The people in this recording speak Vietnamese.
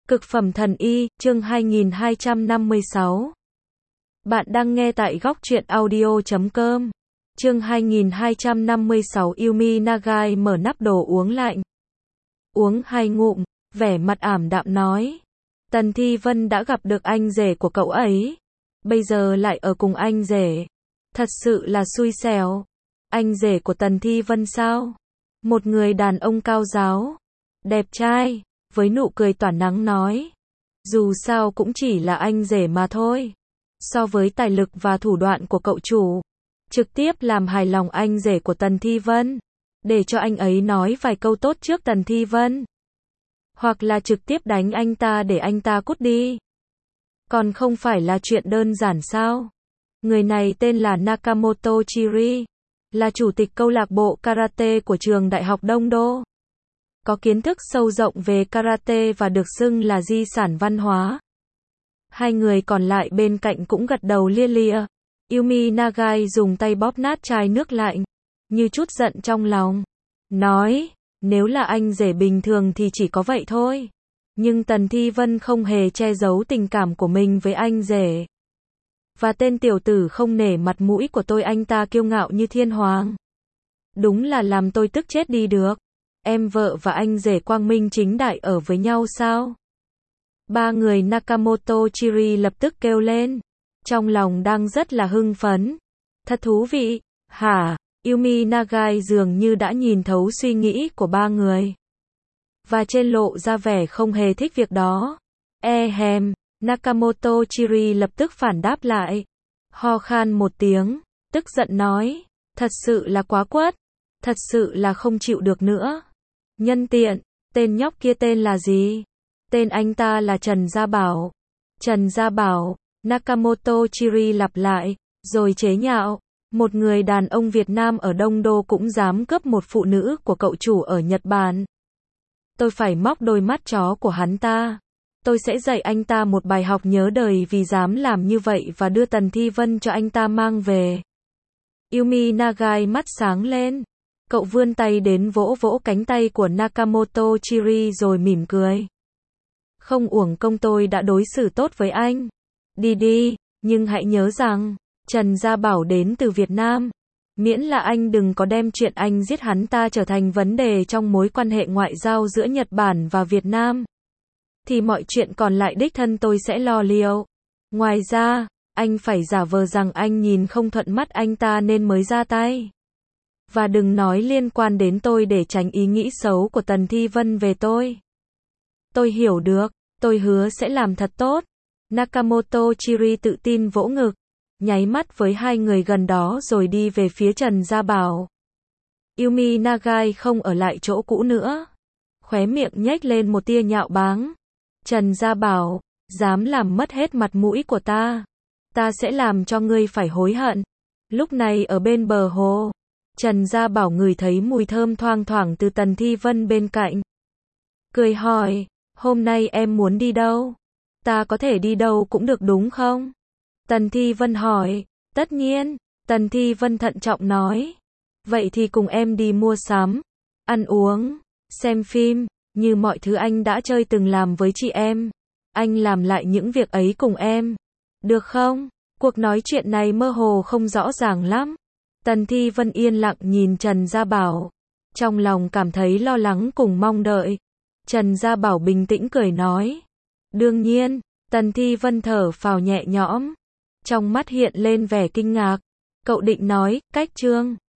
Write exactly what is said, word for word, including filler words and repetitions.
Cực phẩm thần y, chương hai nghìn hai trăm năm mươi sáu. Bạn đang nghe tại góc truyện audio chấm com. Chương hai nghìn hai trăm năm mươi sáu. Yumi Nagai mở nắp đồ uống lạnh. Uống hai ngụm, vẻ mặt ảm đạm nói. Tần Thi Vân đã gặp được anh rể của cậu ấy. Bây giờ lại ở cùng anh rể. Thật sự là xui xẻo. Anh rể của Tần Thi Vân sao? Một người đàn ông cao ráo, đẹp trai, với nụ cười tỏa nắng nói. Dù sao cũng chỉ là anh rể mà thôi. So với tài lực và thủ đoạn của cậu chủ, trực tiếp làm hài lòng anh rể của Tần Thi Vân, để cho anh ấy nói vài câu tốt trước Tần Thi Vân. Hoặc là trực tiếp đánh anh ta để anh ta cút đi. Còn không phải là chuyện đơn giản sao? Người này tên là Nakamoto Chiri, là chủ tịch câu lạc bộ karate của trường Đại học Đông Đô. Có kiến thức sâu rộng về karate và được xưng là di sản văn hóa. Hai người còn lại bên cạnh cũng gật đầu lia lịa. Yumi Nagai dùng tay bóp nát chai nước lạnh, như chút giận trong lòng. Nói, nếu là anh rể bình thường thì chỉ có vậy thôi. Nhưng Tần Thi Vân không hề che giấu tình cảm của mình với anh rể. Và tên tiểu tử không nể mặt mũi của tôi, anh ta kiêu ngạo như thiên hoàng. Đúng là làm tôi tức chết đi được. Em vợ và anh rể quang minh chính đại ở với nhau sao? Ba người Nakamoto Chiri lập tức kêu lên. Trong lòng đang rất là hưng phấn. Thật thú vị. Hả? Yumi Nagai dường như đã nhìn thấu suy nghĩ của ba người. Và trên lộ ra vẻ không hề thích việc đó. E hèm. Nakamoto Chiri lập tức phản đáp lại. Ho khan một tiếng. Tức giận nói. Thật sự là quá quất. Thật sự là không chịu được nữa. Nhân tiện, tên nhóc kia tên là gì? Tên anh ta là Trần Gia Bảo. Trần Gia Bảo, Nakamoto Chiri lặp lại, rồi chế nhạo. Một người đàn ông Việt Nam ở Đông Đô cũng dám cướp một phụ nữ của cậu chủ ở Nhật Bản. Tôi phải móc đôi mắt chó của hắn ta. Tôi sẽ dạy anh ta một bài học nhớ đời vì dám làm như vậy và đưa Tần Thi Vân cho anh ta mang về. Yumi Nagai mắt sáng lên. Cậu vươn tay đến vỗ vỗ cánh tay của Nakamoto Chiri rồi mỉm cười. Không uổng công tôi đã đối xử tốt với anh. Đi đi, nhưng hãy nhớ rằng, Trần Gia Bảo đến từ Việt Nam. Miễn là anh đừng có đem chuyện anh giết hắn ta trở thành vấn đề trong mối quan hệ ngoại giao giữa Nhật Bản và Việt Nam. Thì mọi chuyện còn lại đích thân tôi sẽ lo liệu. Ngoài ra, anh phải giả vờ rằng anh nhìn không thuận mắt anh ta nên mới ra tay. Và đừng nói liên quan đến tôi để tránh ý nghĩ xấu của Tần Thi Vân về tôi. Tôi hiểu được, tôi hứa sẽ làm thật tốt. Nakamoto Chiri tự tin vỗ ngực, nháy mắt với hai người gần đó rồi đi về phía Trần Gia Bảo. Yumi Nagai không ở lại chỗ cũ nữa. Khóe miệng nhếch lên một tia nhạo báng. Trần Gia Bảo, dám làm mất hết mặt mũi của ta. Ta sẽ làm cho ngươi phải hối hận. Lúc này ở bên bờ hồ, Trần Gia Bảo ngửi thấy mùi thơm thoang thoảng từ Tần Thi Vân bên cạnh. Cười hỏi, hôm nay em muốn đi đâu? Ta có thể đi đâu cũng được đúng không? Tần Thi Vân hỏi, tất nhiên. Tần Thi Vân thận trọng nói. Vậy thì cùng em đi mua sắm, ăn uống, xem phim, như mọi thứ anh đã chơi từng làm với chị em. Anh làm lại những việc ấy cùng em. Được không? Cuộc nói chuyện này mơ hồ không rõ ràng lắm. Tần Thi Vân yên lặng nhìn Trần Gia Bảo. Trong lòng cảm thấy lo lắng cùng mong đợi. Trần Gia Bảo bình tĩnh cười nói. Đương nhiên. Tần Thi Vân thở phào nhẹ nhõm. Trong mắt hiện lên vẻ kinh ngạc. Cậu định nói, cách trương.